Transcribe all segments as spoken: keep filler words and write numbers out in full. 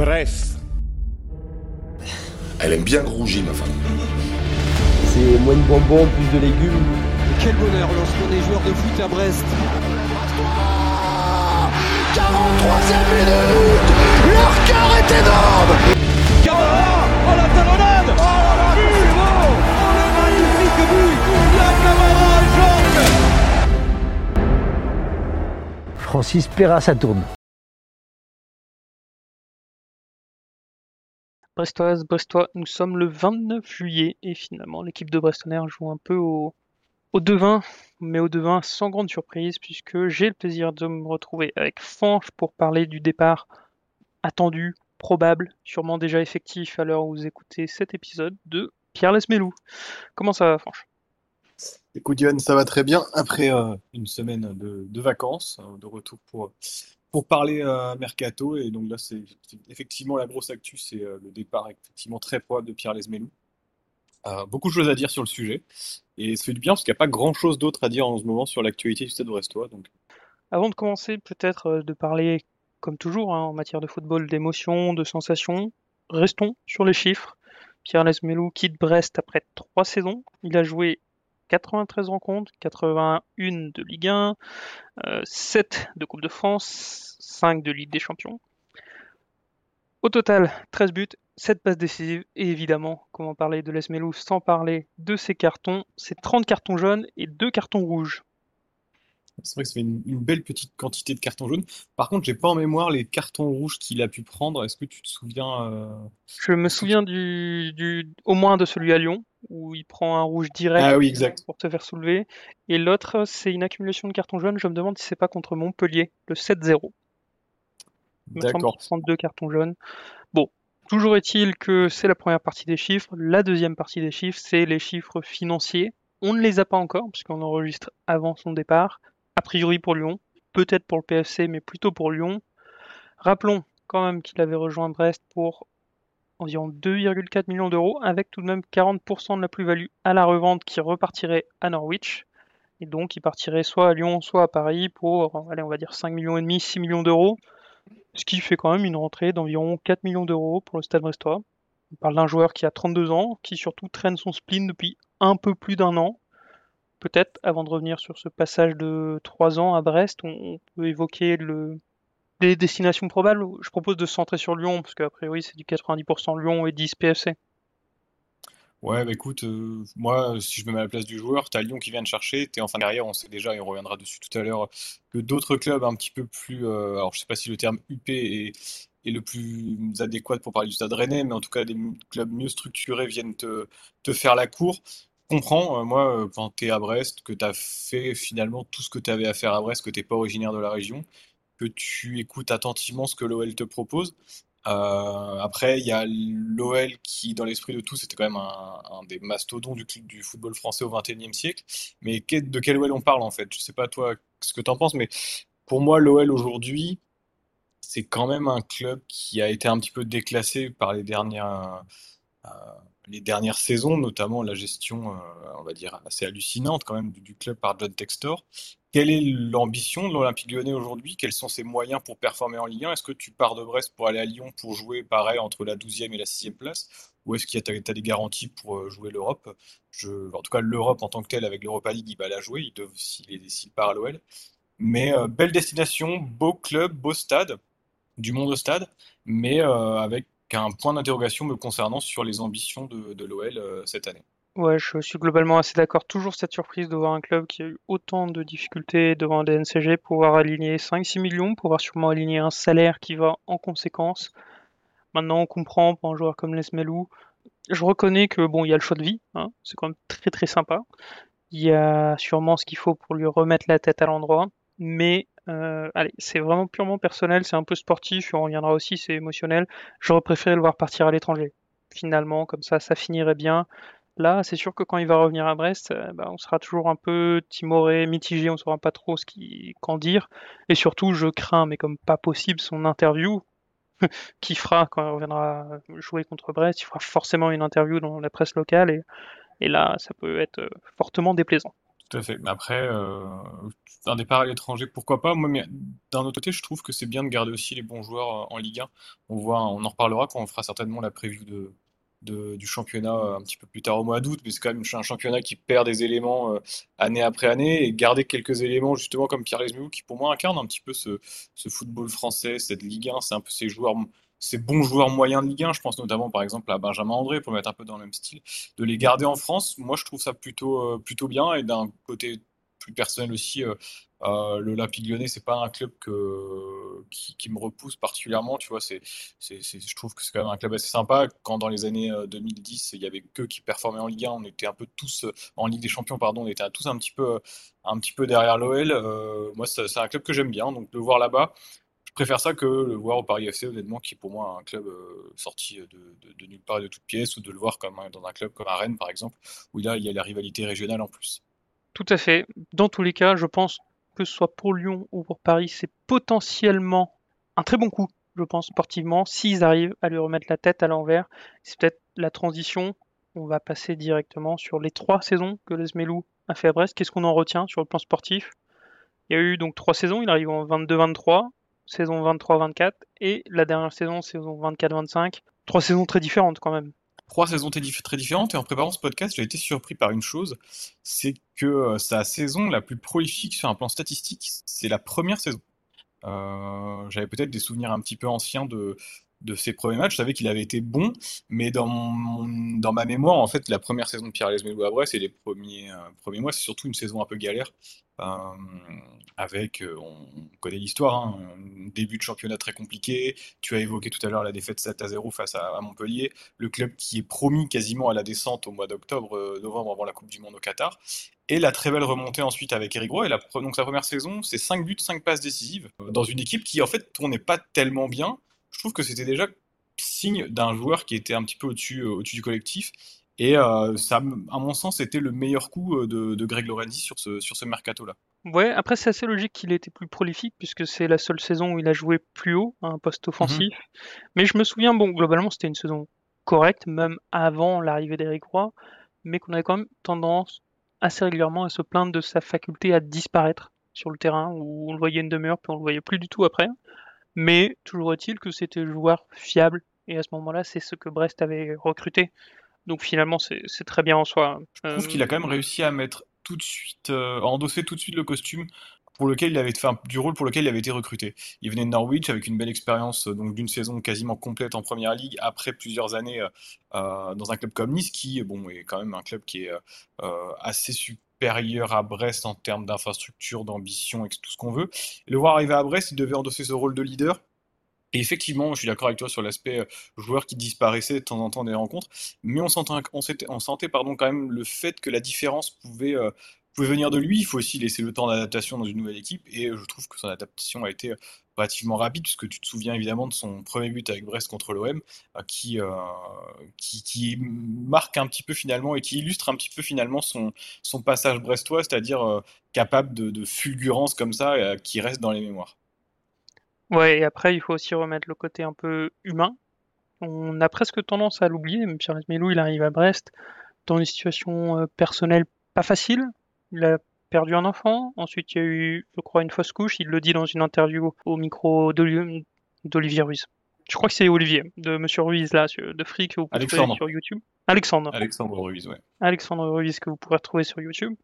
Brest. Elle aime bien grouger, ma femme. C'est moins de bonbons, plus de légumes. Et quel bonheur lorsqu'on est joueur de foot à Brest. quarante-troisième minute. Leur cœur est énorme. Camara. Oh la talonnade. Oh là là, but. C'est bon. Oh le magnifique but. La Camara, Jorge. Francis Perra, ça tourne. Brestoise, Brestois, nous sommes le vingt-neuf juillet et finalement l'équipe de Brestonnaire joue un peu au, au devin, mais au devin sans grande surprise puisque j'ai le plaisir de me retrouver avec Fanche pour parler du départ attendu, probable, sûrement déjà effectif à l'heure où vous écoutez cet épisode de Pierre Lesmelou. Comment ça va, Fanche ? Écoute Yoann, ça va très bien après euh, une semaine de, de vacances, euh, de retour pour, pour parler euh, mercato, et donc là c'est, c'est effectivement la grosse actu, c'est euh, le départ effectivement très probable de Pierre Lesmelou. Euh, beaucoup de choses à dire sur le sujet, et ça fait du bien parce qu'il n'y a pas grand chose d'autre à dire en ce moment sur l'actualité du Stade Brestois. Donc... Avant de commencer, peut-être euh, de parler, comme toujours, hein, en matière de football, d'émotions, de sensations, restons sur les chiffres. Pierre Lesmelou quitte Brest après trois saisons. Il a joué quatre-vingt-treize rencontres, quatre-vingt-un de Ligue un, euh, sept de Coupe de France, cinq de Ligue des Champions. Au total, treize buts, sept passes décisives, et évidemment, comment parler de Lesmelou sans parler de ses cartons, c'est trente cartons jaunes et deux cartons rouges. C'est vrai que ça fait une, une belle petite quantité de cartons jaunes. Par contre, j'ai pas en mémoire les cartons rouges qu'il a pu prendre. Est-ce que tu te souviens euh... Je me souviens du, du, au moins de celui à Lyon, où il prend un rouge direct ah, oui, exact. pour te faire soulever. Et l'autre, c'est une accumulation de cartons jaunes. Je me demande si c'est pas contre Montpellier, le sept zéro. Il me semble D'accord. qu'il prend deux cartons jaunes. Bon, toujours est-il que c'est la première partie des chiffres. La deuxième partie des chiffres, c'est les chiffres financiers. On ne les a pas encore, puisqu'on enregistre avant son départ. A priori pour Lyon, peut-être pour le P F C, mais plutôt pour Lyon. Rappelons quand même qu'il avait rejoint Brest pour environ deux virgule quatre millions d'euros, avec tout de même quarante pour cent de la plus-value à la revente qui repartirait à Norwich. Et donc, il partirait soit à Lyon, soit à Paris pour, allez, on va dire cinq virgule cinq millions, six millions d'euros. Ce qui fait quand même une rentrée d'environ quatre millions d'euros pour le Stade Brestois. On parle d'un joueur qui a trente-deux ans, qui surtout traîne son spleen depuis un peu plus d'un an. Peut-être, avant de revenir sur ce passage de trois ans à Brest, on peut évoquer le... des destinations probables. Je propose de se centrer sur Lyon, parce qu'a priori c'est du quatre-vingt-dix pour cent Lyon et dix P F C. Ouais, bah écoute, euh, moi, si je me mets à la place du joueur, t'as Lyon qui vient de chercher, t'es en fin de carrière, on sait déjà, et on reviendra dessus tout à l'heure, que d'autres clubs un petit peu plus, euh, alors je sais pas si le terme U P est, est le plus adéquat pour parler du Stade Rennais, mais en tout cas des m- clubs mieux structurés viennent te, te faire la cour. Je comprends, euh, moi, euh, quand t'es à Brest, que t'as fait finalement tout ce que t'avais à faire à Brest, que t'es pas originaire de la région, que tu écoutes attentivement ce que l'O L te propose. Euh, après, il y a l'O L qui, dans l'esprit de tous, c'était quand même un, un des mastodons du, cl- du football français au vingt et unième siècle. Mais que- de quel O L on parle en fait? Je sais pas toi ce que t'en penses, mais pour moi, l'O L aujourd'hui, c'est quand même un club qui a été un petit peu déclassé par les dernières, euh, les dernières saisons, notamment la gestion, euh, on va dire, assez hallucinante quand même du, du club par John Textor. Quelle est l'ambition de l'Olympique Lyonnais aujourd'hui? Quels sont ses moyens pour performer en Ligue un? Est-ce que tu pars de Brest pour aller à Lyon pour jouer pareil entre la douzième et la sixième place? Ou est-ce qu'il y a t'as, t'as des garanties pour euh, jouer l'Europe? Je, en tout cas, l'Europe en tant que telle, avec l'Europa League, il va la jouer, il doit, s'il, est- s'il part à l'O L. Mais euh, belle destination, beau club, beau stade, du monde au stade, mais euh, avec un point d'interrogation me concernant sur les ambitions de, de l'O L euh, cette année. Ouais, je suis globalement assez d'accord. Toujours cette surprise de voir un club qui a eu autant de difficultés devant des N C G, pouvoir aligner cinq six millions, pouvoir sûrement aligner un salaire qui va en conséquence. Maintenant, on comprend pour un joueur comme Lesmelou. Je reconnais que bon, il y a le choix de vie, hein, c'est quand même très très sympa. Il y a sûrement ce qu'il faut pour lui remettre la tête à l'endroit, mais euh, allez, c'est vraiment purement personnel, c'est un peu sportif, et on reviendra aussi, c'est émotionnel. J'aurais préféré le voir partir à l'étranger. Finalement, comme ça, ça finirait bien. Là, c'est sûr que quand il va revenir à Brest, euh, bah, on sera toujours un peu timoré, mitigé, on ne saura pas trop ce qui, qu'en dire. Et surtout, je crains, mais comme pas possible, son interview qu'il fera quand il reviendra jouer contre Brest. Il fera forcément une interview dans la presse locale, et, et là, ça peut être euh, fortement déplaisant. Tout à fait. Mais après, euh, un départ à l'étranger, pourquoi pas? Moi, mais d'un autre côté, je trouve que c'est bien de garder aussi les bons joueurs euh, en Ligue un. On voit, on en reparlera quand on fera certainement la preview de, de- du championnat euh, un petit peu plus tard au mois d'août, mais c'est quand même un championnat qui perd des éléments euh, année après année, et garder quelques éléments justement comme Pierre Lesmelou, qui pour moi incarne un petit peu ce, ce football français, cette Ligue un, c'est un peu ces joueurs, ces bons joueurs moyens de Ligue un. Je pense notamment par exemple à Benjamin André pour le mettre un peu dans le même style, de les garder en France. Moi, je trouve ça plutôt, euh, plutôt bien. Et d'un côté plus personnel aussi, euh, euh, l'Olympique Lyonnais, c'est pas un club que, qui, qui me repousse particulièrement. Tu vois, c'est, c'est, c'est- je trouve que c'est quand même un club assez sympa. Quand dans les années euh, deux mille dix, il y avait que qui performaient en Ligue un, on était un peu tous euh, en Ligue des Champions, pardon, on était tous un petit peu, euh, un petit peu derrière l'O L. Euh, moi, c'est c'est un club que j'aime bien, donc le voir là-bas. Je préfère ça que le voir au Paris F C, honnêtement, qui est pour moi un club euh, sorti de, de- de nulle part et de toutes pièces, ou de le voir comme un- dans un club comme à Rennes, par exemple, où là, il y a la rivalité régionale en plus. Tout à fait. Dans tous les cas, je pense que ce soit pour Lyon ou pour Paris, c'est potentiellement un très bon coup, je pense, sportivement, s'ils arrivent à lui remettre la tête à l'envers. C'est peut-être la transition. On va passer directement sur les trois saisons que Lesmelou a fait à Brest. Qu'est-ce qu'on en retient sur le plan sportif? Il y a eu donc trois saisons, il arrive en vingt-deux vingt-trois, saison vingt-trois vingt-quatre, et la dernière saison, saison vingt-quatre vingt-cinq. Trois saisons très différentes quand même. Trois saisons très dif- très différentes, et en préparant ce podcast, j'ai été surpris par une chose, c'est que euh, sa saison la plus prolifique sur un plan statistique, c'est la première saison. Euh, j'avais peut-être des souvenirs un petit peu anciens de, de ses premiers matchs. Je savais qu'il avait été bon, mais dans, mon- dans ma mémoire, en fait, la première saison de Pierre Lesmelou à Brest et les premiers, euh, premiers mois, c'est surtout une saison un peu galère. Euh, avec, euh, on, on connaît l'histoire, hein, un début de championnat très compliqué. Tu as évoqué tout à l'heure la défaite sept à zéro face à, à Montpellier, le club qui est promis quasiment à la descente au mois d'octobre, euh, novembre avant la Coupe du Monde au Qatar. Et la très belle remontée ensuite avec Eric Roy. Et la, donc sa première saison, c'est cinq buts, cinq passes décisives. euh, Dans une équipe qui en fait tournait pas tellement bien. Je trouve que c'était déjà signe d'un joueur qui était un petit peu au-dessus euh, au-dessus du collectif. Et euh, ça, à mon sens, c'était le meilleur coup euh, de, de Greg Lorenzi sur ce, sur ce mercato-là. Ouais, après c'est assez logique qu'il ait été plus prolifique puisque c'est la seule saison où il a joué plus haut, à un poste Mhm. offensif. Mais je me souviens, bon, globalement c'était une saison correcte, même avant l'arrivée d'Eric Roy, mais qu'on avait quand même tendance assez régulièrement à se plaindre de sa faculté à disparaître sur le terrain, où on le voyait une demi-heure puis on le voyait plus du tout après. Mais toujours est-il que c'était le joueur fiable, et à ce moment-là c'est ce que Brest avait recruté. Donc finalement c'est c'est très bien en soi. Je trouve qu'il Euh, a quand même réussi à mettre tout de suite, euh, à endosser tout de suite le costume pour lequel il avait, enfin, du rôle pour lequel il avait été recruté. Il venait de Norwich avec une belle expérience, euh, donc d'une saison quasiment complète en première ligue, après plusieurs années euh, euh, dans un club comme Nice, qui bon, est quand même un club qui est euh, euh, assez supérieur à Brest en termes d'infrastructure, d'ambition et tout ce qu'on veut. Le voir arriver à Brest, il devait endosser ce rôle de leader. Et effectivement, je suis d'accord avec toi sur l'aspect euh, joueur qui disparaissait de temps en temps des rencontres, mais on sentait, on s'était- on sentait pardon, quand même le fait que la différence pouvait, euh, pouvait venir de lui. Il faut aussi laisser le temps d'adaptation dans une nouvelle équipe, et euh, je trouve que son adaptation a été euh, relativement rapide, puisque tu te souviens évidemment de son premier but avec Brest contre l'O M, euh, qui, euh, qui, qui marque un petit peu finalement et qui illustre un petit peu finalement son, son passage brestois, c'est-à-dire euh, capable de, de fulgurance comme ça, euh, qui reste dans les mémoires. Ouais, et après, il faut aussi remettre le côté un peu humain. On a presque tendance à l'oublier, même Pierre Lesmelou, il arrive à Brest dans une situation euh, personnelle pas facile. Il a perdu un enfant, ensuite il y a eu, je crois, une fausse couche, il le dit dans une interview au micro d'Oli- d'Olivier Ruiz. Je crois que c'est Olivier, de Monsieur Ruiz, là, sur- de Frick, que vous pouvez trouver Alexandre. sur YouTube. Alexandre. Alexandre Ruiz, ouais. Alexandre Ruiz, que vous pourrez retrouver sur YouTube.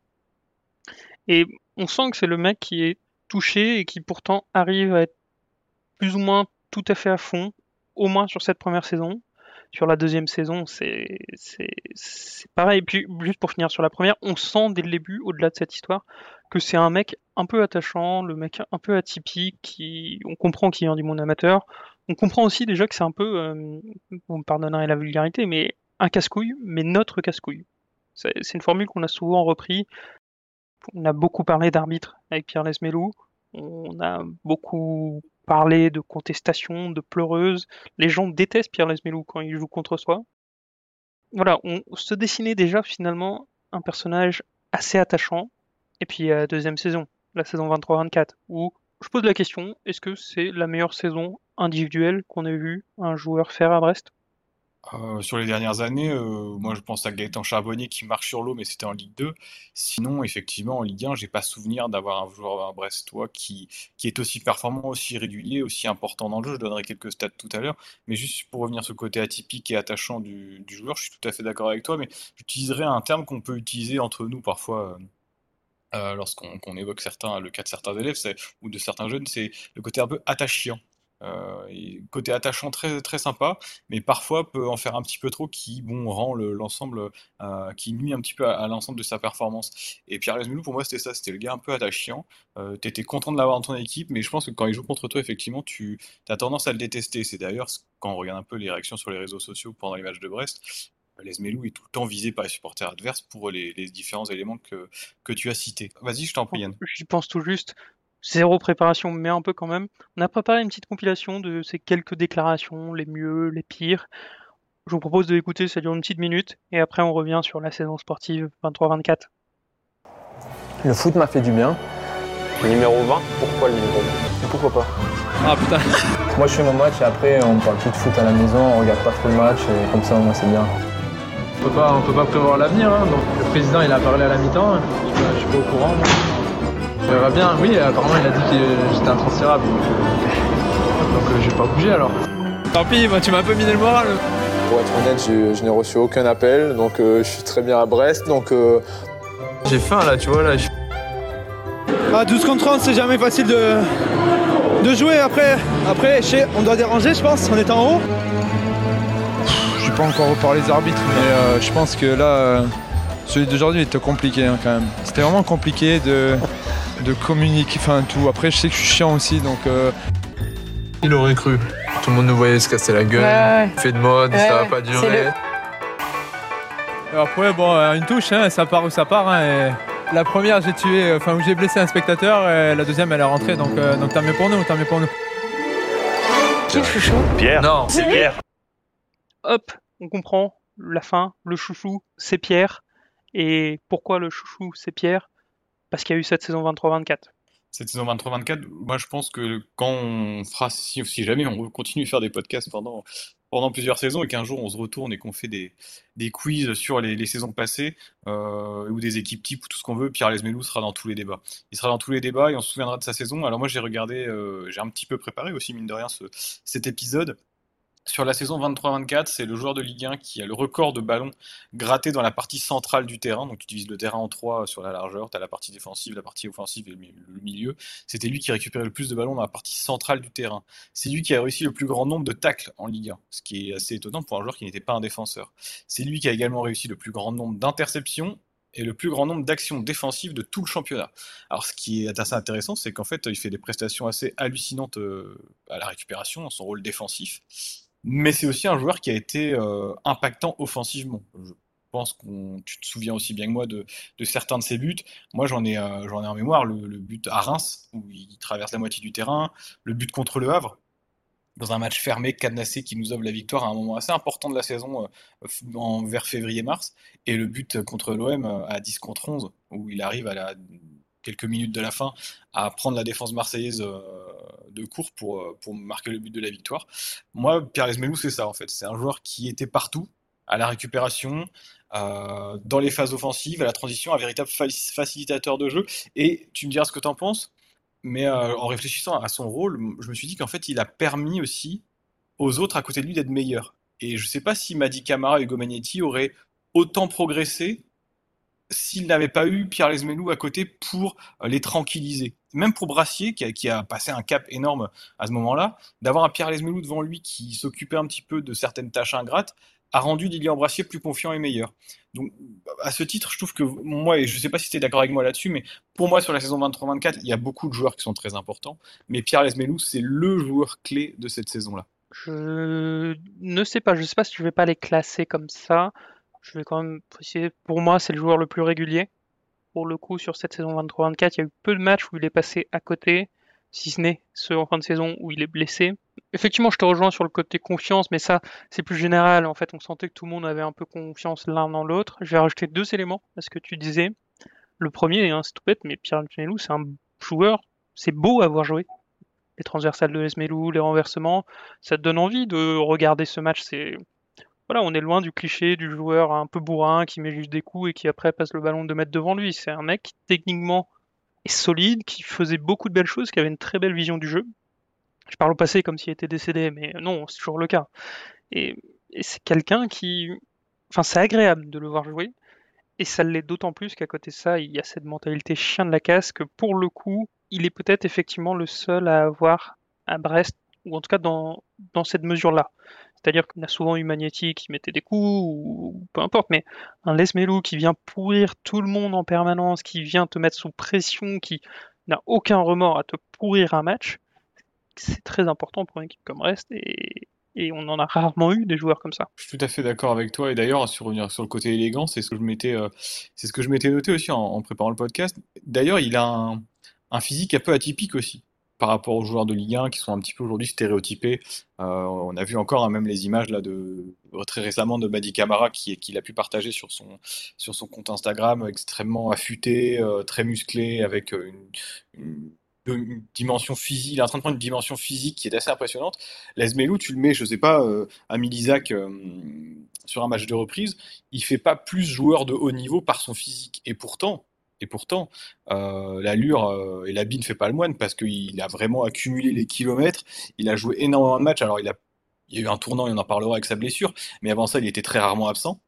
Et on sent que c'est le mec qui est touché et qui pourtant arrive à être plus ou moins tout à fait à fond, au moins sur cette première saison. Sur la deuxième saison, c'est c'est c'est pareil. Et puis juste pour finir sur la première, on sent dès le début, au-delà de cette histoire, que c'est un mec un peu attachant, le mec un peu atypique, qui on comprend qu'il vient du monde amateur. On comprend aussi déjà que c'est un peu, euh, vous me pardonnerez la vulgarité, mais un casse-couille, mais notre casse-couille. C'est c'est une formule qu'on a souvent repris. On a beaucoup parlé d'arbitre avec Pierre Lesmelou. On a beaucoup parlé de contestation, de pleureuse. Les gens détestent Pierre Lesmelou quand il joue contre soi. Voilà, on se dessinait déjà finalement un personnage assez attachant. Et puis euh, deuxième saison, la saison vingt-trois vingt-quatre, où je pose la question, est-ce que c'est la meilleure saison individuelle qu'on ait vu un joueur faire à Brest? Euh, sur les dernières années, euh, moi je pense à Gaëtan Charbonnier qui marche sur l'eau, mais c'était en Ligue deux. Sinon, effectivement, en Ligue un, j'ai pas souvenir d'avoir un joueur un brestois qui, qui est aussi performant, aussi régulier, aussi important dans le jeu. Je donnerai quelques stats tout à l'heure. Mais juste pour revenir sur le côté atypique et attachant du, du joueur, je suis tout à fait d'accord avec toi, mais j'utiliserai un terme qu'on peut utiliser entre nous parfois. euh, euh, lorsqu'on qu'on évoque certains, le cas de certains élèves c'est- ou de certains jeunes, c'est le côté un peu attachant. Euh, et côté attachant très, très sympa, mais parfois peut en faire un petit peu trop qui bon, rend le- l'ensemble, euh, qui nuit un petit peu à, à l'ensemble de sa performance. Et Pierre Lesmelou, pour moi, c'était ça, c'était le gars un peu attachant. Euh, t'étais content de l'avoir dans ton équipe, mais je pense que quand il joue contre toi, effectivement, tu as tendance à le détester. C'est d'ailleurs, ce- quand on regarde un peu les réactions sur les réseaux sociaux pendant les matchs de Brest, Lesmelou est tout le temps visé par les supporters adverses pour les, les différents éléments que, que tu as cités. Vas-y, je t'en prie, Yann. J'y pense tout juste. Zéro préparation, mais un peu quand même. On a préparé une petite compilation de ces quelques déclarations, les mieux, les pires. Je vous propose de l'écouter, ça dure une petite minute, et après on revient sur la saison sportive vingt-trois vingt-quatre. Le foot m'a fait du bien. Le numéro vingt, pourquoi le numéro vingt? Et pourquoi pas? Ah putain. Moi je fais mon match et après on parle plus de foot à la maison, on regarde pas trop le match et comme ça moi c'est bien. On peut pas, on peut pas prévoir l'avenir, hein. Donc le président il a parlé à la mi-temps, hein. je, je suis pas au courant. On verra bien, oui apparemment il a dit que j'étais intransférable, donc, euh, donc euh, je vais pas bouger alors. Tant pis, moi tu m'as un peu miné le moral. Pour être honnête, je, je n'ai reçu aucun appel, donc euh, je suis très bien à Brest, donc... Euh... J'ai faim là, tu vois là. Je... À douze contre trente, c'est jamais facile de, de jouer. Après, après on doit déranger, je pense, en étant en haut. Je n'ai pas encore reparlé des arbitres, mais euh, je pense que là, euh, celui d'aujourd'hui était compliqué hein, quand même. C'était vraiment compliqué de, de communiquer, enfin tout. Après, je sais que je suis chiant aussi, donc... Euh... Il aurait cru. Tout le monde nous voyait se casser la gueule. Ouais, ouais. Fait de mode, ouais, ça va ouais. pas durer. Après, bon, une touche, hein, ça part où ça part. Hein, et... La première, j'ai tué, enfin, où j'ai blessé un spectateur, et la deuxième, elle est rentrée, donc, euh, donc tant mieux pour nous, tant mieux pour nous. Qui le chouchou? Pierre. Non, c'est Pierre. Hop, on comprend la fin, le chouchou, c'est Pierre. Et pourquoi le chouchou, c'est Pierre? Parce qu'il y a eu cette saison vingt-trois vingt-quatre. Cette saison vingt-trois vingt-quatre, moi je pense que quand on fera, si, si jamais on continue de faire des podcasts pendant, pendant plusieurs saisons et qu'un jour on se retourne et qu'on fait des, des quiz sur les, les saisons passées euh, ou des équipes types ou tout ce qu'on veut, Pierre Lesmelou sera dans tous les débats. Il sera dans tous les débats et on se souviendra de sa saison. Alors moi j'ai regardé, euh, j'ai un petit peu préparé aussi mine de rien ce, cet épisode. Sur la saison vingt-trois vingt-quatre, c'est le joueur de Ligue un qui a le record de ballons grattés dans la partie centrale du terrain. Donc tu divises le terrain en trois sur la largeur, tu as la partie défensive, la partie offensive et le milieu. C'était lui qui récupérait le plus de ballons dans la partie centrale du terrain. C'est lui qui a réussi le plus grand nombre de tacles en Ligue un, ce qui est assez étonnant pour un joueur qui n'était pas un défenseur. C'est lui qui a également réussi le plus grand nombre d'interceptions et le plus grand nombre d'actions défensives de tout le championnat. Alors ce qui est assez intéressant, c'est qu'en fait il fait des prestations assez hallucinantes à la récupération, dans son rôle défensif. Mais c'est aussi un joueur qui a été euh, impactant offensivement. Je pense que tu te souviens aussi bien que moi de, de certains de ses buts. Moi, j'en ai, euh, j'en ai en mémoire le, le but à Reims, où il traverse la moitié du terrain, le but contre le Havre, dans un match fermé, cadenassé, qui nous offre la victoire à un moment assez important de la saison, euh, en, vers février-mars, et le but contre l'O M à dix contre onze, où il arrive à la... quelques minutes de la fin, à prendre la défense marseillaise euh, de court pour, euh, pour marquer le but de la victoire. Moi, Pierre Lesmelou, c'est ça en fait. C'est un joueur qui était partout, à la récupération, euh, dans les phases offensives, à la transition, un véritable facilitateur de jeu. Et tu me diras ce que tu en penses, mais euh, en réfléchissant à son rôle, je me suis dit qu'en fait, il a permis aussi aux autres à côté de lui d'être meilleurs. Et je ne sais pas si Mady Camara et Hugo Magnetti auraient autant progressé s'il n'avait pas eu Pierre Lesmelou à côté pour les tranquilliser. Même pour Brassier, qui a, qui a passé un cap énorme à ce moment-là, d'avoir un Pierre Lesmelou devant lui qui s'occupait un petit peu de certaines tâches ingrates, a rendu Lilian Brassier plus confiant et meilleur. Donc, à ce titre, je trouve que moi, et je ne sais pas si tu es d'accord avec moi là-dessus, mais pour moi, sur la saison vingt-trois vingt-quatre, il y a beaucoup de joueurs qui sont très importants, mais Pierre Lesmelou, c'est le joueur clé de cette saison-là. Je ne sais pas, je ne sais pas si je vais pas les classer comme ça. Je vais quand même préciser, pour moi, c'est le joueur le plus régulier. Pour le coup, sur cette saison vingt-trois vingt-quatre, il y a eu peu de matchs où il est passé à côté, si ce n'est ceux en fin de saison où il est blessé. Effectivement, je te rejoins sur le côté confiance, mais ça, c'est plus général. En fait, on sentait que tout le monde avait un peu confiance l'un dans l'autre. Je vais rajouter deux éléments à ce que tu disais. Le premier, hein, c'est tout bête, mais Pierre Lesmelou, c'est un joueur, c'est beau à voir jouer. Les transversales de Lesmelou, les renversements, ça te donne envie de regarder ce match. C'est voilà, on est loin du cliché du joueur un peu bourrin qui met juste des coups et qui après passe le ballon deux mètres devant lui. C'est un mec qui techniquement est solide, qui faisait beaucoup de belles choses, qui avait une très belle vision du jeu. Je parle au passé comme s'il était décédé, mais non, c'est toujours le cas. Et, et c'est quelqu'un qui... Enfin, c'est agréable de le voir jouer, et ça l'est d'autant plus qu'à côté de ça, il y a cette mentalité chien de la casse que pour le coup, il est peut-être effectivement le seul à avoir à Brest, ou en tout cas dans, dans cette mesure-là. C'est-à-dire qu'on a souvent eu Magnetti qui mettait des coups, ou peu importe, mais un Les Melou qui vient pourrir tout le monde en permanence, qui vient te mettre sous pression, qui n'a aucun remords à te pourrir un match, c'est très important pour une équipe comme Brest, et, et on en a rarement eu des joueurs comme ça. Je suis tout à fait d'accord avec toi. Et d'ailleurs, sur revenir sur le côté élégant, c'est ce que je m'étais, euh, c'est ce que je m'étais noté aussi en, en préparant le podcast. D'ailleurs, il a un, un physique un peu atypique aussi par rapport aux joueurs de Ligue un qui sont un petit peu aujourd'hui stéréotypés. Euh, on a vu encore hein, même les images là de très récemment de Mady Camara qui qu'il a pu partager sur son sur son compte Instagram, extrêmement affûté, euh, très musclé, avec euh, une, une une dimension physique, il est en train de prendre une dimension physique qui est assez impressionnante. Les Melou, tu le mets, je sais pas, euh, à Milizac euh, sur un match de reprise, il fait pas plus joueur de haut niveau par son physique. Et pourtant, et pourtant, euh, l'allure euh, et l'habit ne fait pas le moine parce qu'il a vraiment accumulé les kilomètres. Il a joué énormément de matchs. Alors il a, il y a eu un tournant, et on en parlera avec sa blessure, mais avant ça, il était très rarement absent.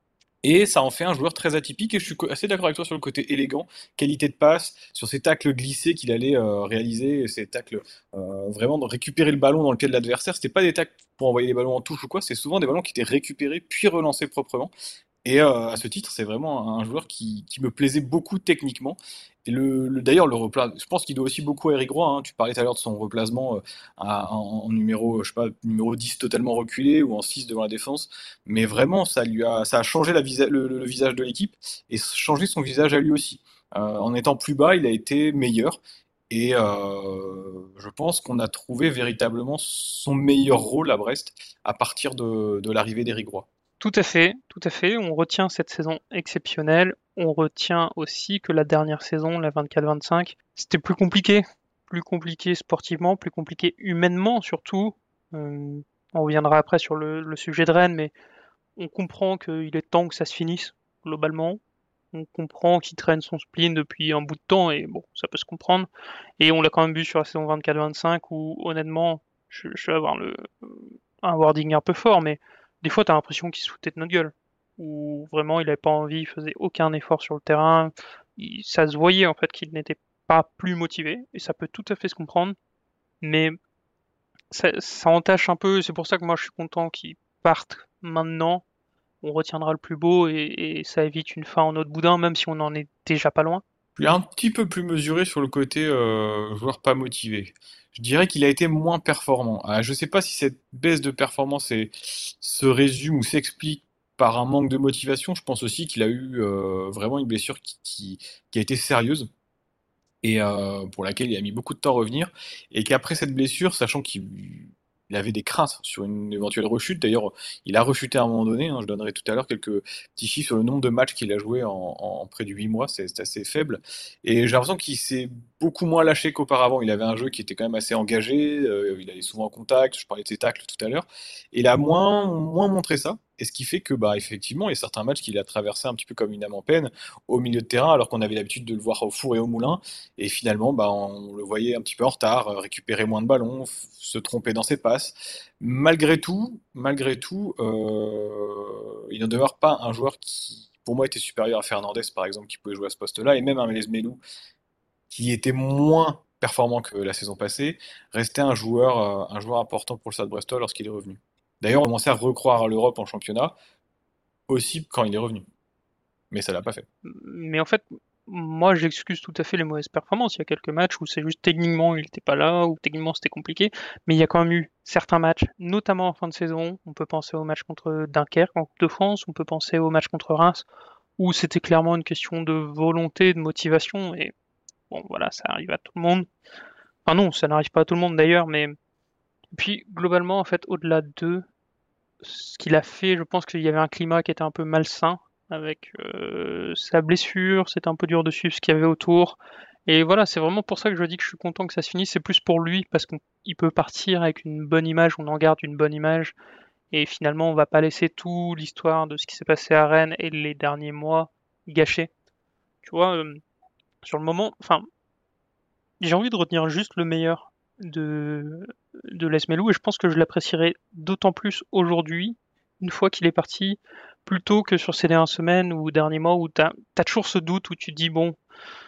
Et ça en fait un joueur très atypique, et je suis co- assez d'accord avec toi sur le côté élégant, qualité de passe, sur ces tacles glissés qu'il allait euh, réaliser, ces tacles euh, vraiment de récupérer le ballon dans le pied de l'adversaire. C'était pas des tacles pour envoyer des ballons en touche ou quoi, c'est souvent des ballons qui étaient récupérés puis relancés proprement. Et euh, à ce titre, c'est vraiment un joueur qui, qui me plaisait beaucoup techniquement. Et le, le- d'ailleurs, le repla- je pense qu'il doit aussi beaucoup à Eric Roy, hein. Tu parlais tout à l'heure de son replacement euh, à- en, en numéro, je sais pas, numéro dix totalement reculé ou en six devant la défense. Mais vraiment, ça lui a, ça a changé la visa- le, le- le visage de l'équipe et changé son visage à lui aussi. Euh, en étant plus bas, il a été meilleur. Et euh, je pense qu'on a trouvé véritablement son meilleur rôle à Brest à partir de, de l'arrivée d'Eric Roy. Tout à fait, tout à fait. On retient cette saison exceptionnelle. On retient aussi que la dernière saison, la vingt-quatre vingt-cinq, c'était plus compliqué. Plus compliqué sportivement, plus compliqué humainement surtout. Euh, on reviendra après sur le, le sujet de Rennes, mais on comprend qu'il est temps que ça se finisse, globalement. On comprend qu'il traîne son spleen depuis un bout de temps, et bon, ça peut se comprendre. Et on l'a quand même vu sur la saison vingt-quatre vingt-cinq, où honnêtement, je, je vais avoir le, un wording un peu fort, mais des fois, tu as l'impression qu'il se foutait de notre gueule. Où vraiment, il n'avait pas envie, il faisait aucun effort sur le terrain. Il- ça se voyait en fait qu'il n'était pas plus motivé, et ça peut tout à fait se comprendre. Mais ça, ça entache un peu, c'est pour ça que moi je suis content qu'il parte maintenant. On retiendra le plus beau, et, et ça évite une fin en autre boudin, même si on en est déjà pas loin. Je suis un petit peu plus mesuré sur le côté euh, joueur pas motivé. Je dirais qu'il a été moins performant. Ah, je ne sais pas si cette baisse de performance est- se résume ou s'explique par un manque de motivation. Je pense aussi qu'il a eu euh, vraiment une blessure qui, qui- qui a été sérieuse et euh, pour laquelle il a mis beaucoup de temps à revenir. Et qu'après cette blessure, sachant qu'il il avait des craintes sur une éventuelle rechute, d'ailleurs, il a rechuté à un moment donné, hein, je donnerai tout à l'heure quelques petits chiffres sur le nombre de matchs qu'il a joué en, en près de huit mois, c'est c'est assez faible. Et j'ai l'impression qu'il s'est beaucoup moins lâché qu'auparavant. Il avait un jeu qui était quand même assez engagé, euh, il allait souvent en contact, je parlais de ses tacles tout à l'heure. Et il a moins, moins montré ça. Et ce qui fait que, bah, effectivement, il y a certains matchs qu'il a traversé un petit peu comme une âme en peine au milieu de terrain, alors qu'on avait l'habitude de le voir au four et au moulin. Et finalement, bah, on le voyait un petit peu en retard, euh, récupérer moins de ballons, f- se tromper dans ses passes. Malgré tout, malgré tout, euh, il ne demeure pas un joueur qui, pour moi, était supérieur à Fernandez, par exemple, qui pouvait jouer à ce poste-là, et même à Melez Melou, qui était moins performant que la saison passée, restait un joueur, euh, un joueur important pour le Stade Brestois lorsqu'il est revenu. D'ailleurs, on commençait à recroire à l'Europe en championnat, aussi quand il est revenu. Mais ça l'a pas fait. Mais en fait, moi j'excuse tout à fait les mauvaises performances. Il y a quelques matchs où c'est juste techniquement il n'était pas là, ou techniquement c'était compliqué. Mais il y a quand même eu certains matchs, notamment en fin de saison. On peut penser au match contre Dunkerque en Coupe de France, on peut penser au match contre Reims, où c'était clairement une question de volonté, de motivation. Et bon, voilà, ça arrive à tout le monde. Enfin non, ça n'arrive pas à tout le monde d'ailleurs, mais puis globalement, en fait, au-delà de ce qu'il a fait, je pense qu'il y avait un climat qui était un peu malsain avec euh, sa blessure, c'était un peu dur de suivre ce qu'il y avait autour. Et voilà, c'est vraiment pour ça que je dis que je suis content que ça se finisse. C'est plus pour lui, parce qu'il peut partir avec une bonne image, on en garde une bonne image. Et finalement, on va pas laisser toute l'histoire de ce qui s'est passé à Rennes et les derniers mois gâcher. Tu vois, euh, sur le moment, enfin, j'ai envie de retenir juste le meilleur de, de Les Melou et je pense que je l'apprécierai d'autant plus aujourd'hui, une fois qu'il est parti, plutôt que sur ces dernières semaines ou derniers mois où t'as as toujours ce doute où tu te dis bon,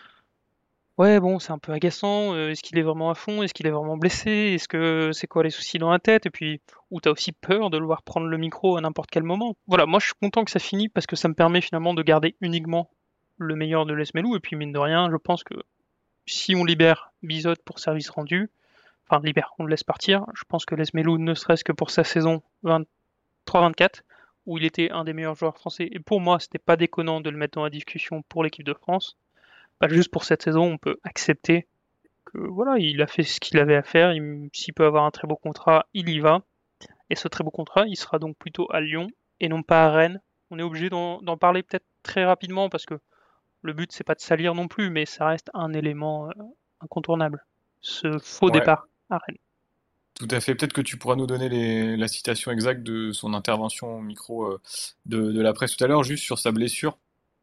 ouais bon c'est un peu agaçant, euh, est-ce qu'il est vraiment à fond, est-ce qu'il est vraiment blessé, est-ce que c'est quoi les soucis dans la tête, et puis où t'as aussi peur de le voir prendre le micro à n'importe quel moment. Voilà, moi je suis content que ça finisse parce que ça me permet finalement de garder uniquement le meilleur de Les Melou, et puis mine de rien, je pense que si on libère Bizotte pour service rendu, enfin libère, on le laisse partir, je pense que Les Melou, ne serait-ce que pour sa saison vingt-trois vingt-quatre, où il était un des meilleurs joueurs français, et pour moi c'était pas déconnant de le mettre dans la discussion pour l'équipe de France, bah, juste pour cette saison on peut accepter que voilà, il a fait ce qu'il avait à faire, il, s'il peut avoir un très beau contrat, il y va, et ce très beau contrat, il sera donc plutôt à Lyon, et non pas à Rennes. On est obligé d'en, d'en parler peut-être très rapidement, parce que le but c'est pas de salir non plus, mais ça reste un élément euh, incontournable, ce faux Ouais. départ à Rennes. Tout à fait. Peut-être que tu pourras nous donner les- la citation exacte de son intervention au micro euh, de, de la presse tout à l'heure, juste sur sa blessure.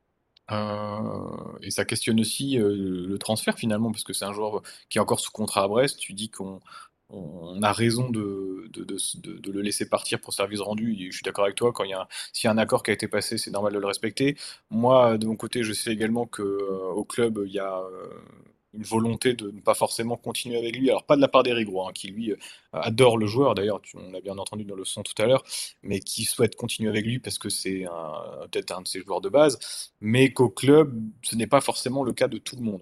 Euh, et ça questionne aussi euh, le transfert finalement, parce que c'est un joueur qui est encore sous contrat à Brest. Tu dis qu'on on a raison de, de, de- de- de le laisser partir pour service rendu. Et je suis d'accord avec toi, quand il y a un- s'il y a un accord qui a été passé, c'est normal de le respecter. Moi, de mon côté, je sais également que euh, au club, il y a euh, une volonté de ne pas forcément continuer avec lui. Alors pas de la part d'Eric Roy, hein, qui lui euh, adore le joueur, d'ailleurs, tu- on l'a bien entendu dans le son tout à l'heure, mais qui souhaite continuer avec lui parce que c'est un- peut-être un de ses joueurs de base, mais qu'au club, ce n'est pas forcément le cas de tout le monde.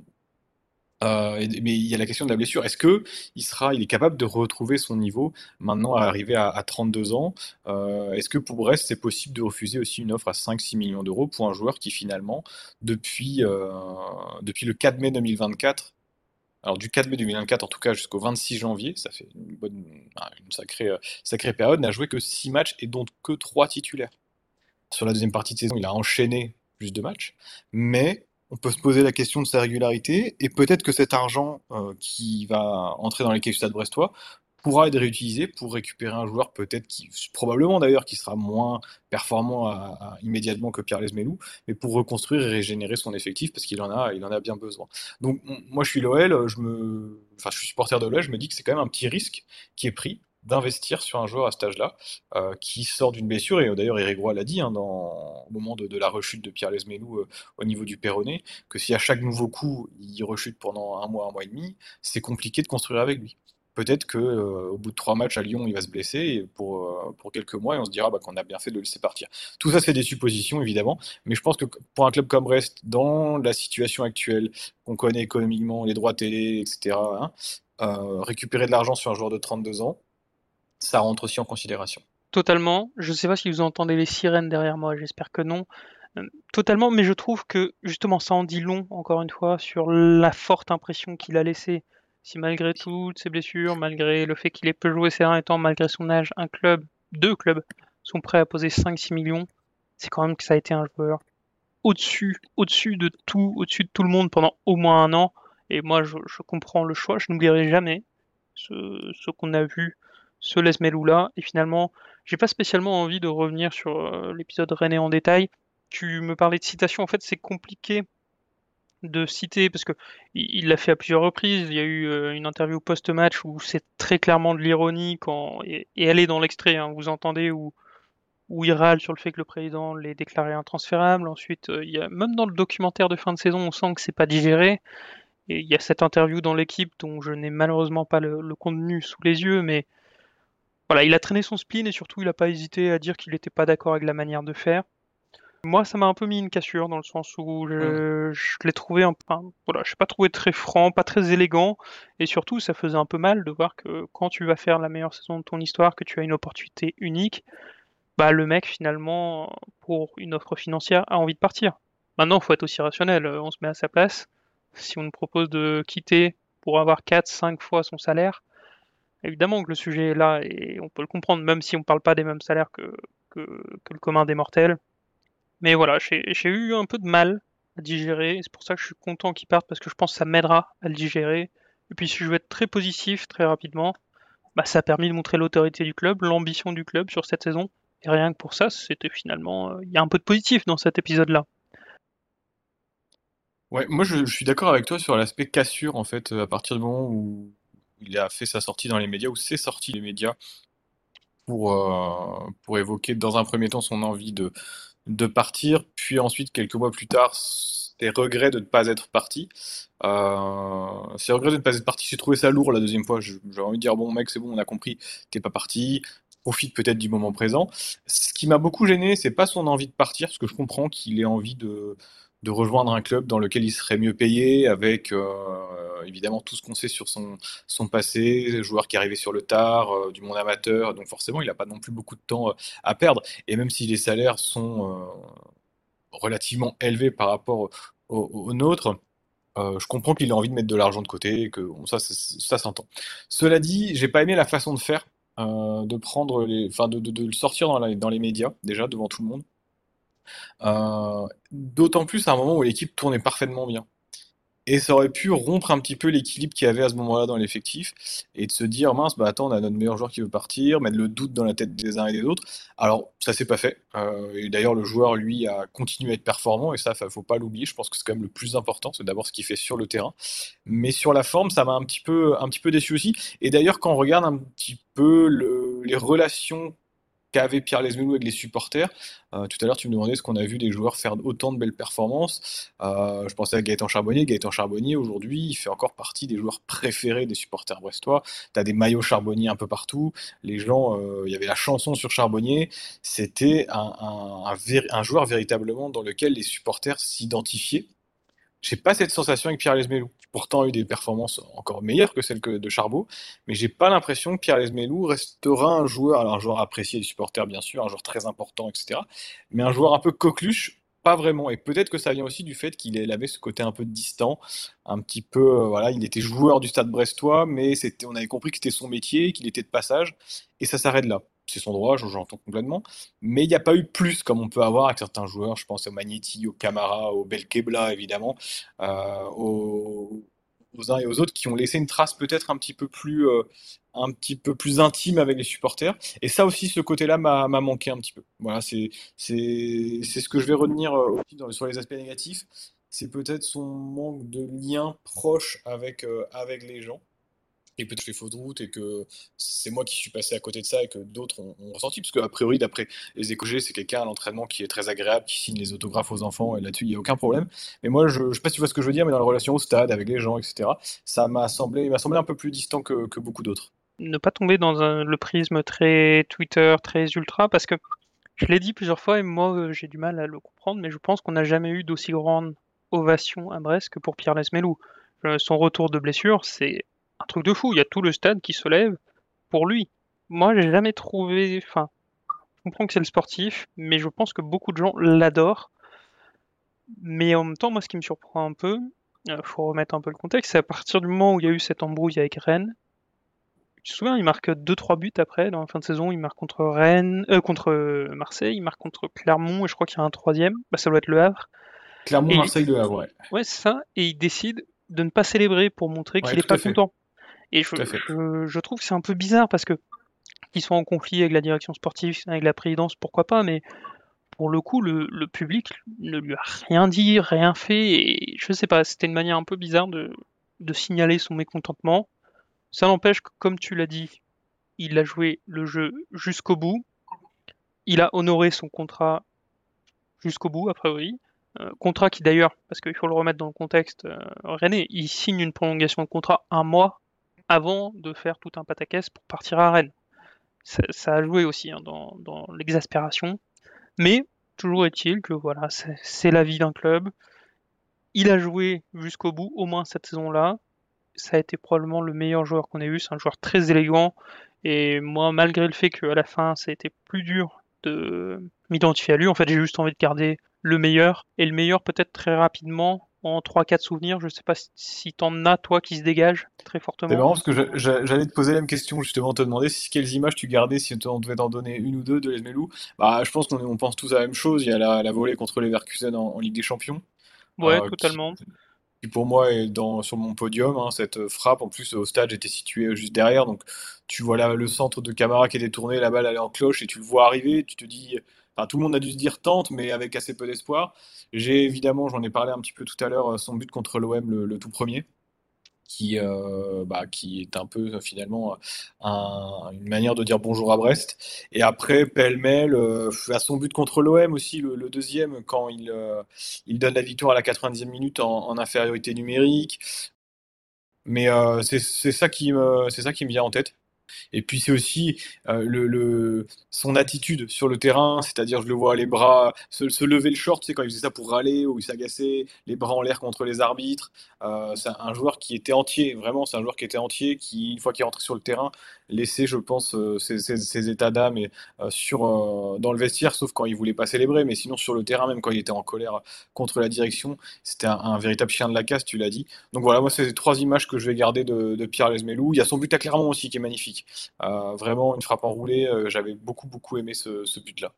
Euh, et- mais il y a la question de la blessure. Est-ce que il sera, il est capable de retrouver son niveau maintenant à arriver à, à trente-deux ans? Euh, est-ce que pour Brest, c'est possible de refuser aussi une offre à cinq six millions d'euros pour un joueur qui finalement, depuis, euh, depuis le quatre mai deux mille vingt-quatre, alors du quatre mai deux mille vingt-quatre en tout cas jusqu'au vingt-six janvier, ça fait une bonne, une sacrée, euh, sacrée période, n'a joué que six matchs et dont que trois titulaires. Sur la deuxième partie de saison, il a enchaîné plus de matchs, mais on peut se poser la question de sa régularité, et peut-être que cet argent euh, qui va entrer dans les caisses du Stade brestois pourra être réutilisé pour récupérer un joueur peut-être qui, probablement d'ailleurs, qui sera moins performant à- à- immédiatement que Pierre Lesmelou, mais pour reconstruire et régénérer son effectif parce qu'il en a, il en a bien besoin. Donc m- moi je suis l'O L, je me, enfin je suis supporter de l'O L, je me dis que c'est quand même un petit risque qui est pris d'investir sur un joueur à cet âge-là, euh, qui sort d'une blessure, et euh, d'ailleurs Eric Roy l'a dit hein, dans, au moment de, de la rechute de Pierre Lesmelou euh, au niveau du péroné, que si à chaque nouveau coup il rechute pendant un mois, un mois et demi, c'est compliqué de construire avec lui. Peut-être que euh, au bout de trois matchs à Lyon, il va se blesser et pour, euh, pour quelques mois, et on se dira bah, qu'on a bien fait de le laisser partir. Tout ça, c'est des suppositions, évidemment, mais je pense que pour un club comme Brest, dans la situation actuelle, qu'on connaît économiquement, les droits télé, et cetera, hein, euh, récupérer de l'argent sur un joueur de trente-deux ans, ça rentre aussi en considération. Totalement. Je sais pas si vous entendez les sirènes derrière moi, j'espère que non. Euh, Totalement, mais je trouve que justement ça en dit long, encore une fois, sur la forte impression qu'il a laissée. Si malgré toutes ses blessures, malgré le fait qu'il ait peu joué ces derniers temps, malgré son âge, un club, deux clubs sont prêts à poser cinq six millions, c'est quand même que ça a été un joueur au-dessus, au-dessus de tout, au-dessus de tout le monde pendant au moins un an. Et moi, je, je comprends le choix. Je n'oublierai jamais ce, ce qu'on a vu, ce Les Melou là. Et finalement, j'ai pas spécialement envie de revenir sur euh, l'épisode René en détail. Tu me parlais de citation. En fait, c'est compliqué de citer parce que il l'a fait à plusieurs reprises. Il y a eu euh, une interview post-match où c'est très clairement de l'ironie quand et, et elle est dans l'extrait. Hein, vous entendez où où il râle sur le fait que le président l'ait déclaré intransférable. Ensuite, euh, il y a, même dans le documentaire de fin de saison, on sent que c'est pas digéré. Et il y a cette interview dans l'équipe dont je n'ai malheureusement pas le, le contenu sous les yeux, mais voilà, il a traîné son spleen et surtout il n'a pas hésité à dire qu'il n'était pas d'accord avec la manière de faire. Moi, ça m'a un peu mis une cassure dans le sens où je, je l'ai trouvé un peu, enfin, voilà, je n'ai pas trouvé très franc, pas très élégant, et surtout ça faisait un peu mal de voir que quand tu vas faire la meilleure saison de ton histoire, que tu as une opportunité unique, bah le mec finalement, pour une offre financière, a envie de partir. Maintenant, il faut être aussi rationnel, euh, on se met à sa place. Si on nous propose de quitter pour avoir quatre cinq fois son salaire, évidemment que le sujet est là et on peut le comprendre, même si on ne parle pas des mêmes salaires que, que, que le commun des mortels. Mais voilà, j'ai j'ai eu un peu de mal à digérer, et c'est pour ça que je suis content qu'il parte, parce que je pense que ça m'aidera à le digérer. Et puis si je veux être très positif, très rapidement, bah, ça a permis de montrer l'autorité du club, l'ambition du club sur cette saison. Et rien que pour ça, c'était finalement, il y a un peu de positif dans cet épisode-là. Ouais, moi je, je suis d'accord avec toi sur l'aspect cassure en fait, à partir du moment où il a fait sa sortie dans les médias, ou c'est sorti des médias pour, euh, pour évoquer dans un premier temps son envie de, de partir, puis ensuite quelques mois plus tard ses regrets de ne pas être parti. Euh, ses regrets de ne pas être parti, j'ai trouvé ça lourd la deuxième fois. Je- J'ai envie de dire bon mec c'est bon on a compris, t'es pas parti. Profite peut-être du moment présent. Ce qui m'a beaucoup gêné, c'est pas son envie de partir, parce que je comprends qu'il ait envie de, de rejoindre un club dans lequel il serait mieux payé, avec euh, évidemment tout ce qu'on sait sur son, son passé, joueur qui est arrivé sur le tard, euh, du monde amateur, donc forcément il n'a pas non plus beaucoup de temps euh, à perdre. Et même si les salaires sont euh, relativement élevés par rapport au- au- aux nôtres, euh, je comprends qu'il ait envie de mettre de l'argent de côté, et que bon, ça, c'est- ça s'entend. Cela dit, j'ai pas aimé la façon de faire, euh, de prendre les, enfin de, de- de le sortir dans, la- dans les médias déjà devant tout le monde. Euh, D'autant plus à un moment où l'équipe tournait parfaitement bien. Et ça aurait pu rompre un petit peu l'équilibre qu'il y avait à ce moment-là dans l'effectif, et de se dire, mince, bah attends, on a notre meilleur joueur qui veut partir, mettre le doute dans la tête des uns et des autres. Alors, ça s'est pas fait. Euh, et d'ailleurs, le joueur, lui, a continué à être performant, et ça, fa- faut pas l'oublier. Je pense que c'est quand même le plus important, c'est d'abord ce qu'il fait sur le terrain. Mais sur la forme, ça m'a un petit peu, un petit peu déçu aussi. Et d'ailleurs, quand on regarde un petit peu le- les relations qu'avait Pierre Lesmelou avec les supporters. Euh, tout à l'heure, tu me demandais ce qu'on a vu des joueurs faire autant de belles performances. Euh, je pensais à Gaëtan Charbonnier. Gaëtan Charbonnier, aujourd'hui, il fait encore partie des joueurs préférés des supporters brestois. Tu as des maillots Charbonnier un peu partout. Les gens, euh, il y avait la chanson sur Charbonnier. C'était un, un- un vér- un joueur véritablement dans lequel les supporters s'identifiaient. J'ai pas cette sensation avec Pierre Lesmelou, qui pourtant a eu des performances encore meilleures que celles que de Charbot, mais j'ai pas l'impression que Pierre Lesmelou restera un joueur, alors un joueur apprécié des supporters bien sûr, un joueur très important, et cetera, mais un joueur un peu coqueluche, pas vraiment. Et peut-être que ça vient aussi du fait qu'il avait ce côté un peu distant, un petit peu, euh, voilà, il était joueur du Stade Brestois, mais c'était, on avait compris que c'était son métier, qu'il était de passage, et ça s'arrête là. C'est son droit, je- j'entends complètement. Mais il n'y a pas eu plus comme on peut avoir avec certains joueurs. Je pense au Magnetti, au Camara, au Belkebla évidemment, euh, aux, aux uns et aux autres qui ont laissé une trace peut-être un petit peu plus, euh, un petit peu plus intime avec les supporters. Et ça aussi, ce côté-là m'a m'a manqué un petit peu. Voilà, c'est c'est c'est ce que je vais retenir euh, aussi dans- sur les aspects négatifs. C'est peut-être son manque de lien proche avec, euh, avec les gens, et peut-être fait faute route, et que c'est moi qui suis passé à côté de ça et que d'autres ont, ont ressenti, parce qu'a priori d'après les échos que j'ai, c'est quelqu'un à l'entraînement qui est très agréable, qui signe les autographes aux enfants, et là-dessus il n'y a aucun problème. Mais moi je, je sais pas si tu vois ce que je veux dire, mais dans la relation au stade avec les gens, etc., ça m'a semblé, il m'a semblé un peu plus distant que, que beaucoup d'autres. Ne pas tomber dans un- le prisme très Twitter, très ultra, parce que je l'ai dit plusieurs fois et moi euh, j'ai du mal à le comprendre, mais je pense qu'on n'a jamais eu d'aussi grande ovation à Brest que pour Pierre Lesmelou. Euh, son retour de blessure, c'est un truc de fou. Il y a tout le stade qui se lève pour lui. Moi, j'ai jamais trouvé. Enfin, je comprends que c'est le sportif, mais je pense que beaucoup de gens l'adorent. Mais en même temps, moi, ce qui me surprend un peu, il faut remettre un peu le contexte, c'est à partir du moment où il y a eu cette embrouille avec Rennes. Tu te souviens, il marque deux trois buts après, dans la fin de saison, il marque contre Rennes, euh, contre euh, Marseille, il marque contre Clermont, et je crois qu'il y a un troisième, bah, ça doit être Le Havre. Clermont, Et il- Marseille, Le Havre, ouais. ouais, c'est ça, et il décide de ne pas célébrer pour montrer Ouais, qu'il est tout à pas fait. content. Et je, Tout à fait. je, je trouve que c'est un peu bizarre parce que qu'ils soient en conflit avec la direction sportive, avec la présidence, pourquoi pas, mais pour le coup, le, le public ne lui a rien dit, rien fait, et je sais pas, c'était une manière un peu bizarre de, de signaler son mécontentement. Ça n'empêche que, comme tu l'as dit, il a joué le jeu jusqu'au bout. Il a honoré son contrat jusqu'au bout, a priori. Euh, contrat qui d'ailleurs, parce qu'il faut le remettre dans le contexte, euh, René, il signe une prolongation de contrat un mois avant de faire tout un pataquès pour partir à Rennes. Ça, ça a joué aussi hein, dans, dans l'exaspération. Mais toujours est-il que voilà, c'est c'est la vie d'un club. Il a joué jusqu'au bout, au moins cette saison-là. Ça a été probablement le meilleur joueur qu'on ait eu. C'est un joueur très élégant. Et moi, malgré le fait qu'à la fin, ça a été plus dur de m'identifier à lui, en fait, j'ai juste envie de garder le meilleur. Et le meilleur, peut-être très rapidement, en trois quatre souvenirs. Je sais pas si, si t'en as, toi, qui se dégagent très C'est fortement. marrant parce que je- je- j'allais te poser la même question, justement, te demander si, quelles images tu gardais, si on devait t'en donner une ou deux de Lesmelou. Bah, je pense qu'on on pense tous à la même chose. Il y a la, la volée contre les Leverkusen en, en Ligue des Champions. Ouais, euh, qui, totalement. qui pour moi est dans, sur mon podium, hein, cette frappe. En plus, au stade, j'étais situé juste derrière, donc tu vois là, le centre de Camara qui est détourné, la balle elle est en cloche et tu le vois arriver, tu te dis, enfin tout le monde a dû se dire tente, mais avec assez peu d'espoir. J'ai évidemment, j'en ai parlé un petit peu tout à l'heure, son but contre l'O M, le, le tout premier, qui, euh, bah, qui est un peu finalement un- une manière de dire bonjour à Brest. Et après, pêle-mêle, euh, à son but contre l'O M aussi, le, le deuxième, quand il, euh, il donne la victoire à la quatre-vingt-dixième minute en, en infériorité numérique. Mais euh, c'est c'est ça qui me, c'est ça qui me vient en tête. Et puis c'est aussi euh, le, le- son attitude sur le terrain, c'est-à-dire je le vois les bras se, se lever le short, c'est quand il faisait ça pour râler ou il s'agaçait, les bras en l'air contre les arbitres. Euh, c'est un joueur qui était entier, vraiment, c'est un joueur qui était entier, qui une fois qu'il est rentré sur le terrain, laissait, je pense, euh, ses, ses- ses états d'âme et, euh, sur euh, dans le vestiaire, sauf quand il voulait pas célébrer, mais sinon sur le terrain, même quand il était en colère contre la direction, c'était un, un véritable chien de la casse, tu l'as dit. Donc voilà, moi c'est les trois images que je vais garder de, de Pierre Lesmelou. Il y a son but à Clermont aussi qui est magnifique. Euh, vraiment une frappe enroulée, euh, j'avais beaucoup beaucoup aimé ce, ce but-là.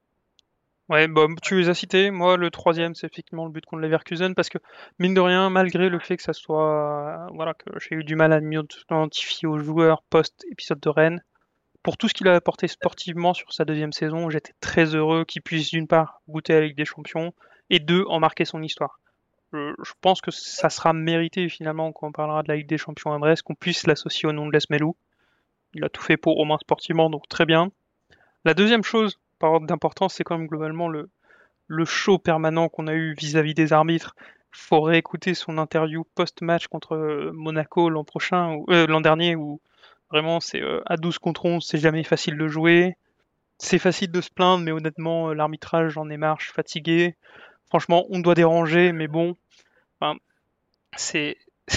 Ouais, bah, tu les as cités. Moi, le troisième, c'est effectivement le but contre Leverkusen, parce que, mine de rien, malgré le fait que ça soit, voilà, que j'ai eu du mal à m'identifier aux joueurs post-épisode de Rennes, pour tout ce qu'il a apporté sportivement sur sa deuxième saison, j'étais très heureux qu'il puisse, d'une part, goûter à la Ligue des Champions, et deux, en marquer son histoire. Je, je pense que ça sera mérité, finalement, quand on parlera de la Ligue des Champions à Brest, qu'on puisse l'associer au nom de Lesmelou. Il a tout fait pour, au moins sportivement, donc très bien. La deuxième chose, par ordre d'importance, c'est quand même globalement le, le show permanent qu'on a eu vis-à-vis des arbitres. Faut réécouter son interview post-match contre euh, Monaco l'an prochain, ou euh, l'an dernier, où vraiment c'est euh, à douze contre onze, c'est jamais facile de jouer. C'est facile de se plaindre, mais honnêtement, euh, l'arbitrage, j'en ai marre, je suis fatigué. Franchement, on doit déranger, mais bon, enfin, c'est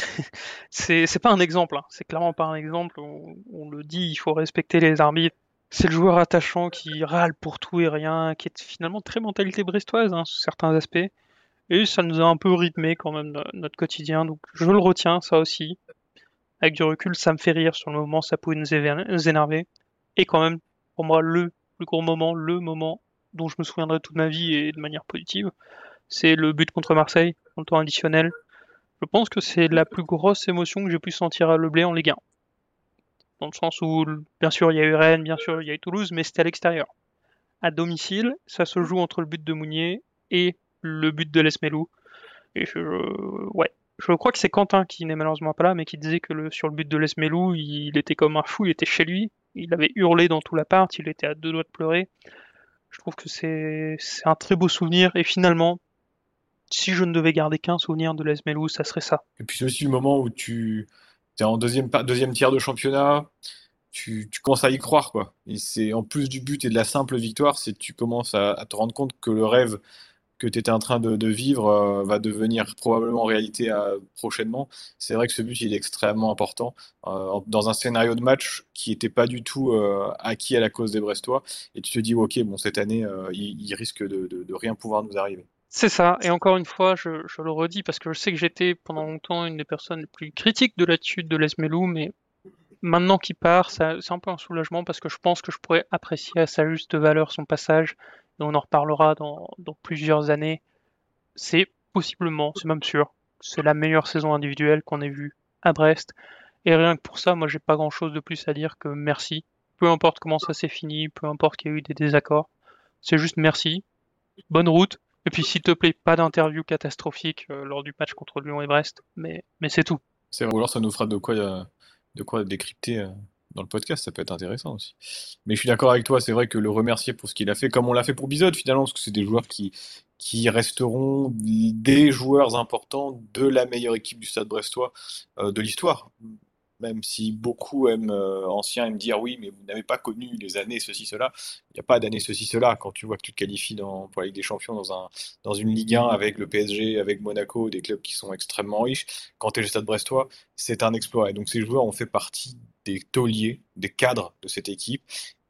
c'est c'est pas un exemple, hein. C'est clairement pas un exemple. On, on le dit, il faut respecter les arbitres. C'est le joueur attachant qui râle pour tout et rien, qui est finalement très mentalité brestoise, hein, sous certains aspects. Et ça nous a un peu rythmé quand même no- notre quotidien, donc je le retiens, ça aussi. Avec du recul, ça me fait rire. Sur le moment, ça pouvait nous éver- nous énerver. Et quand même, pour moi, le plus gros moment, le moment dont je me souviendrai toute ma vie et de manière positive, c'est le but contre Marseille, en temps additionnel. Je pense que c'est la plus grosse émotion que j'ai pu sentir à Le Blé en Ligue un. Dans le sens où, bien sûr, il y a eu Rennes, bien sûr, il y a eu Toulouse, mais c'était à l'extérieur. À domicile, ça se joue entre le but de Mounier et le but de Lesmelou. Et je, ouais, je crois que c'est Quentin qui n'est malheureusement pas là, mais qui disait que le, sur le but de Lesmelou, il était comme un fou, il était chez lui, il avait hurlé dans tout l'appart, il était à deux doigts de pleurer. Je trouve que c'est c'est un très beau souvenir, et finalement, si je ne devais garder qu'un souvenir de Lesmelou, ça serait ça. Et puis c'est aussi le moment où tu es en deuxième, pa- deuxième tiers de championnat, tu, tu commences à y croire, quoi. Et c'est en plus du but et de la simple victoire, c'est que tu commences à, à te rendre compte que le rêve que tu étais en train de, de vivre euh, va devenir probablement réalité euh, prochainement. C'est vrai que ce but, il est extrêmement important euh, dans un scénario de match qui n'était pas du tout euh, acquis à la cause des Brestois. Et tu te dis, ok, bon, cette année, euh, il, il risque de, de, de rien pouvoir nous arriver. C'est ça, et encore une fois, je, je le redis parce que je sais que j'étais pendant longtemps une des personnes les plus critiques de l'attitude de Lesmelou, mais maintenant qu'il part, ça- c'est un peu un soulagement parce que je pense que je pourrais apprécier à sa juste valeur son passage, et on en reparlera dans, dans plusieurs années. C'est possiblement, c'est même sûr, c'est la meilleure saison individuelle qu'on ait vue à Brest, et rien que pour ça, moi j'ai pas grand chose de plus à dire que merci. Peu importe comment ça s'est fini, peu importe qu'il y a eu des désaccords, c'est juste merci, bonne route, et puis s'il te plaît, pas d'interview catastrophique euh, lors du match contre Lyon et Brest, mais, mais c'est tout. C'est vrai. Ou alors ça nous fera de quoi, euh, de quoi décrypter euh, dans le podcast, ça peut être intéressant aussi. Mais je suis d'accord avec toi, c'est vrai que le remercier pour ce qu'il a fait, comme on l'a fait pour Bizot finalement, parce que c'est des joueurs qui, qui resteront des joueurs importants de la meilleure équipe du Stade Brestois euh, de l'histoire. Même si beaucoup aiment, euh, anciens aiment dire oui, mais vous n'avez pas connu les années ceci, cela. Il n'y a pas d'années ceci, cela. Quand tu vois que tu te qualifies dans, pour la Ligue des Champions dans, un, dans une Ligue un avec le P S G, avec Monaco, des clubs qui sont extrêmement riches, quand tu es le Stade Brestois, c'est un exploit. Et donc ces joueurs ont fait partie des tauliers, des cadres de cette équipe.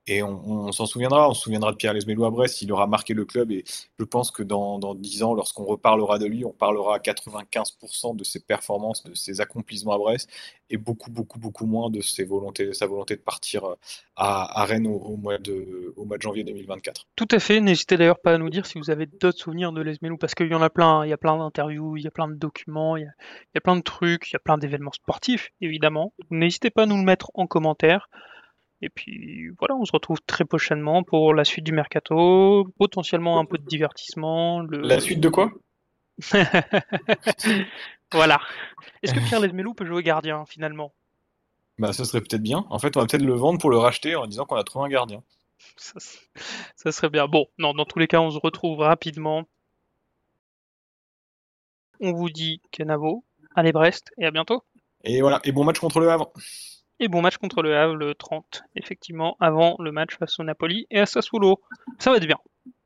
Et on, on s'en souviendra, on se souviendra de Pierre Lesmelou à Brest, il aura marqué le club et je pense que dans, dans dix ans, lorsqu'on reparlera de lui, on parlera à quatre-vingt-quinze pour cent de ses performances, de ses accomplissements à Brest et beaucoup, beaucoup, beaucoup moins de ses volontés, de sa volonté de partir à, à Rennes au, au, mois de, au mois de janvier deux mille vingt-quatre. Tout à fait, n'hésitez d'ailleurs pas à nous dire si vous avez d'autres souvenirs de Lesmelou, parce qu'il y en a plein, il y a plein d'interviews, il y a plein de documents, il y a, il y a plein de trucs, il y a plein d'événements sportifs, évidemment. N'hésitez pas à nous le mettre en commentaire. Et puis voilà, on se retrouve très prochainement pour la suite du mercato, potentiellement un peu de divertissement. Le... La suite de quoi? Voilà. Est-ce que Pierre Lesmelou peut jouer gardien finalement? Bah, ce serait peut-être bien. En fait, on va peut-être le vendre pour le racheter en disant qu'on a trouvé un gardien. Ça, ça serait bien. Bon, non, dans tous les cas, on se retrouve rapidement. On vous dit Kenavo, allez Brest, et à bientôt. Et voilà, et bon match contre le Havre. Et bon match contre le Havre le trente, effectivement, avant le match face au Napoli et à Sassuolo. Ça va être bien.